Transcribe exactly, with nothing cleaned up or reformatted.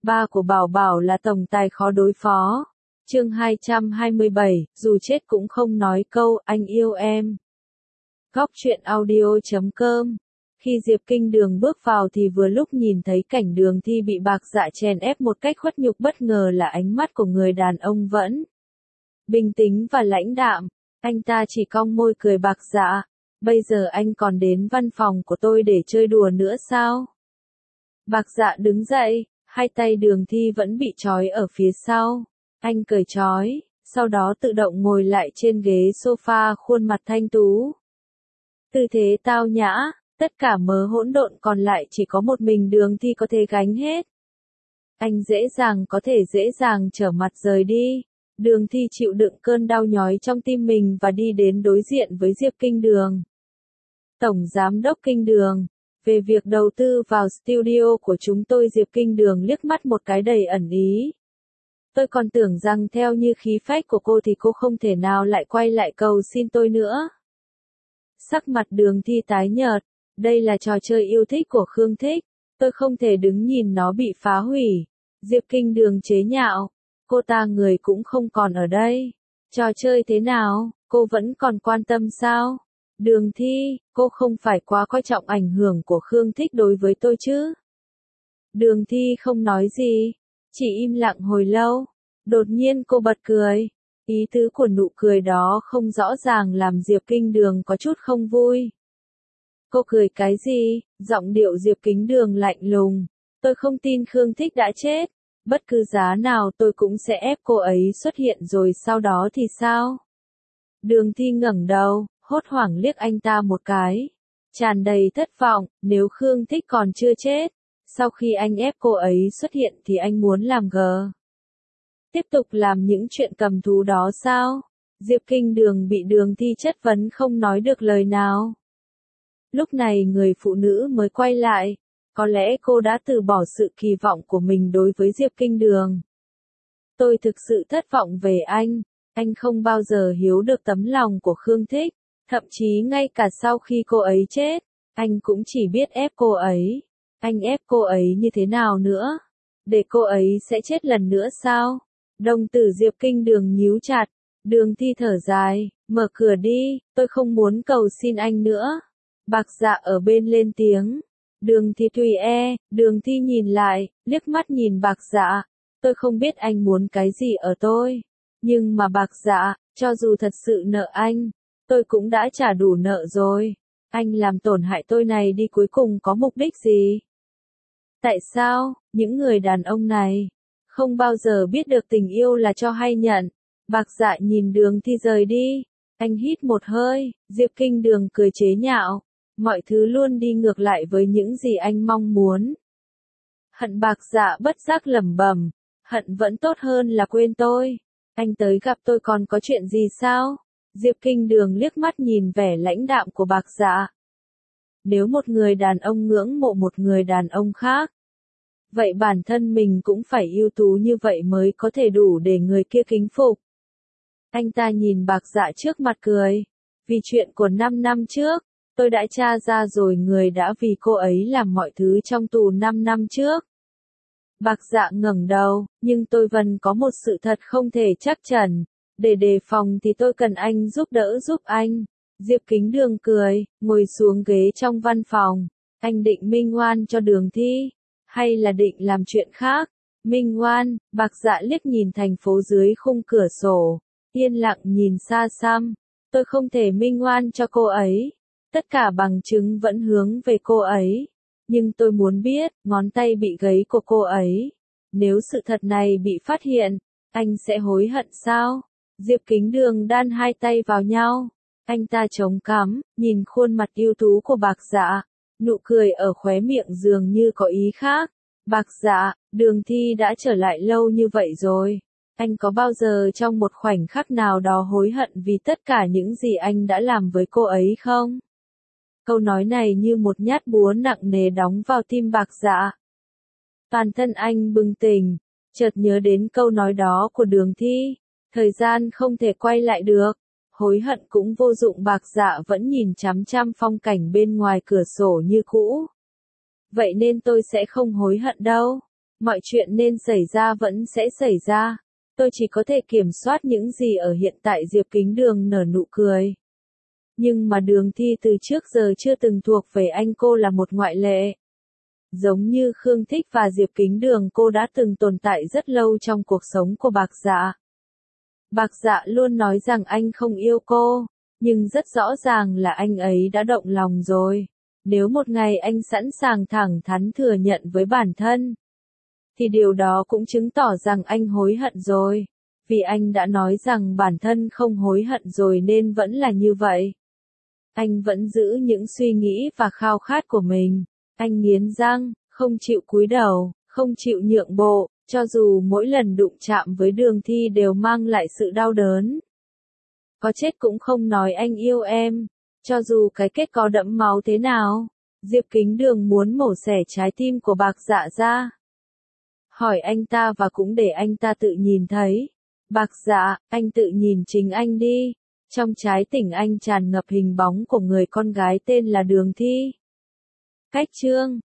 Ba của Bảo Bảo là tổng tài khó đối phó. Chương hai trăm hai mươi bảy, dù chết cũng không nói câu anh yêu em. Góc truyện audio chấm com. Khi Diệp Kinh Đường bước vào thì vừa lúc nhìn thấy cảnh Đường Thi bị Bạc Dạ chèn ép một cách khuất nhục, bất ngờ là ánh mắt của người đàn ông vẫn bình tĩnh và lãnh đạm. Anh ta chỉ cong môi cười. Bạc Dạ, bây giờ anh còn đến văn phòng của tôi để chơi đùa nữa sao? Bạc Dạ đứng dậy, hai tay Đường Thi vẫn bị trói ở phía sau. Anh cởi trói, sau đó tự động ngồi lại trên ghế sofa, khuôn mặt thanh tú. Tư thế tao nhã, tất cả mớ hỗn độn còn lại chỉ có một mình Đường Thi có thể gánh hết. Anh dễ dàng có thể dễ dàng trở mặt rời đi. Đường Thi chịu đựng cơn đau nhói trong tim mình và đi đến đối diện với Diệp Kinh Đường. Tổng Giám đốc Kinh Đường, về việc đầu tư vào studio của chúng tôi. Diệp Kinh Đường liếc mắt một cái đầy ẩn ý. Tôi còn tưởng rằng theo như khí phách của cô thì cô không thể nào lại quay lại cầu xin tôi nữa. Sắc mặt Đường Thi tái nhợt, đây là trò chơi yêu thích của Khương Thích, tôi không thể đứng nhìn nó bị phá hủy. Diệp Kinh Đường chế nhạo, cô ta người cũng không còn ở đây. Trò chơi thế nào, cô vẫn còn quan tâm sao? Đường Thi, cô không phải quá coi trọng ảnh hưởng của Khương Thích đối với tôi chứ? Đường Thi không nói gì, chỉ im lặng hồi lâu. Đột nhiên cô bật cười. Ý tứ của nụ cười đó không rõ ràng làm Diệp Kinh Đường có chút không vui. Cô cười cái gì? Giọng điệu Diệp Kinh Đường lạnh lùng. Tôi không tin Khương Thích đã chết. Bất cứ giá nào tôi cũng sẽ ép cô ấy xuất hiện, rồi sau đó thì sao? Đường Thi ngẩng đầu, hốt hoảng liếc anh ta một cái. Tràn đầy thất vọng. Nếu Khương Thích còn chưa chết, sau khi anh ép cô ấy xuất hiện thì anh muốn làm gờ? Tiếp tục làm những chuyện cầm thú đó sao? Diệp Kinh Đường bị Đường Thi chất vấn không nói được lời nào. Lúc này người phụ nữ mới quay lại. Có lẽ cô đã từ bỏ sự kỳ vọng của mình đối với Diệp Kinh Đường. Tôi thực sự thất vọng về anh. Anh không bao giờ hiểu được tấm lòng của Khương Thích. Thậm chí ngay cả sau khi cô ấy chết, anh cũng chỉ biết ép cô ấy. Anh ép cô ấy như thế nào nữa? Để cô ấy sẽ chết lần nữa sao? Đồng tử Diệp Kinh Đường nhíu chặt. Đường Thi thở dài, mở cửa đi, tôi không muốn cầu xin anh nữa. Bạc Dạ ở bên lên tiếng. Đường Thi tùy e, Đường Thi nhìn lại, liếc mắt nhìn Bạc Dạ. Tôi không biết anh muốn cái gì ở tôi. Nhưng mà Bạc Dạ, cho dù thật sự nợ anh, tôi cũng đã trả đủ nợ rồi. Anh làm tổn hại tôi này đi cuối cùng có mục đích gì? Tại sao, những người đàn ông này không bao giờ biết được tình yêu là cho hay nhận? Bạc Dạ nhìn Đường Thi rời đi. Anh hít một hơi. Diệp Kinh Đường cười chế nhạo. Mọi thứ luôn đi ngược lại với những gì anh mong muốn. Hận. Bạc Dạ bất giác lẩm bẩm. Hận vẫn tốt hơn là quên tôi. Anh tới gặp tôi còn có chuyện gì sao? Diệp Kinh Đường liếc mắt nhìn vẻ lãnh đạm của Bạc Dạ. Nếu một người đàn ông ngưỡng mộ một người đàn ông khác, vậy bản thân mình cũng phải ưu tú như vậy mới có thể đủ để người kia kính phục. Anh ta nhìn Bạc Dạ trước mặt cười. Vì chuyện của năm năm trước, tôi đã tra ra rồi, người đã vì cô ấy làm mọi thứ trong tù năm năm trước. Bạc Dạ ngẩng đầu, nhưng tôi vẫn có một sự thật không thể chắc chắn. Để đề phòng thì tôi cần anh giúp đỡ giúp anh. Diệp Kính Đường cười, ngồi xuống ghế trong văn phòng. Anh định minh oan cho Đường Thi, hay là định làm chuyện khác? Minh oan. Bạc Dạ liếc nhìn thành phố dưới khung cửa sổ, yên lặng nhìn xa xăm. Tôi không thể minh oan cho cô ấy. Tất cả bằng chứng vẫn hướng về cô ấy. Nhưng tôi muốn biết, ngón tay bị gãy của cô ấy, nếu sự thật này bị phát hiện, anh sẽ hối hận sao? Diệp Kính Đường đan hai tay vào nhau. Anh ta chống cằm, nhìn khuôn mặt ưu tú của Bạc Dạ. Nụ cười ở khóe miệng dường như có ý khác. Bạc Dạ, Đường Thi đã trở lại lâu như vậy rồi. Anh có bao giờ trong một khoảnh khắc nào đó hối hận vì tất cả những gì anh đã làm với cô ấy không? Câu nói này như một nhát búa nặng nề đóng vào tim Bạc Dạ. Toàn thân anh bừng tỉnh, chợt nhớ đến câu nói đó của Đường Thi. Thời gian không thể quay lại được. Hối hận cũng vô dụng. Bạc Dạ vẫn nhìn chằm chằm phong cảnh bên ngoài cửa sổ như cũ. Vậy nên tôi sẽ không hối hận đâu. Mọi chuyện nên xảy ra vẫn sẽ xảy ra. Tôi chỉ có thể kiểm soát những gì ở hiện tại. Diệp Kính Đường nở nụ cười. Nhưng mà Đường Thi từ trước giờ chưa từng thuộc về anh, cô là một ngoại lệ. Giống như Khương Thích và Diệp Kính Đường, cô đã từng tồn tại rất lâu trong cuộc sống của Bạc Dạ. Bạc Dạ luôn nói rằng anh không yêu cô, nhưng rất rõ ràng là anh ấy đã động lòng rồi. Nếu một ngày anh sẵn sàng thẳng thắn thừa nhận với bản thân, thì điều đó cũng chứng tỏ rằng anh hối hận rồi. Vì anh đã nói rằng bản thân không hối hận rồi nên vẫn là như vậy. Anh vẫn giữ những suy nghĩ và khao khát của mình. Anh nghiến răng, không chịu cúi đầu, không chịu nhượng bộ, cho dù mỗi lần đụng chạm với Đường Thi đều mang lại sự đau đớn. Có chết cũng không nói anh yêu em, cho dù cái kết có đẫm máu thế nào. Diệp Kính Đường muốn mổ xẻ trái tim của Bạc Dạ ra. Hỏi anh ta và cũng để anh ta tự nhìn thấy. Bạc Dạ, anh tự nhìn chính anh đi. Trong trái tim anh tràn ngập hình bóng của người con gái tên là Đường Thi. Cách chương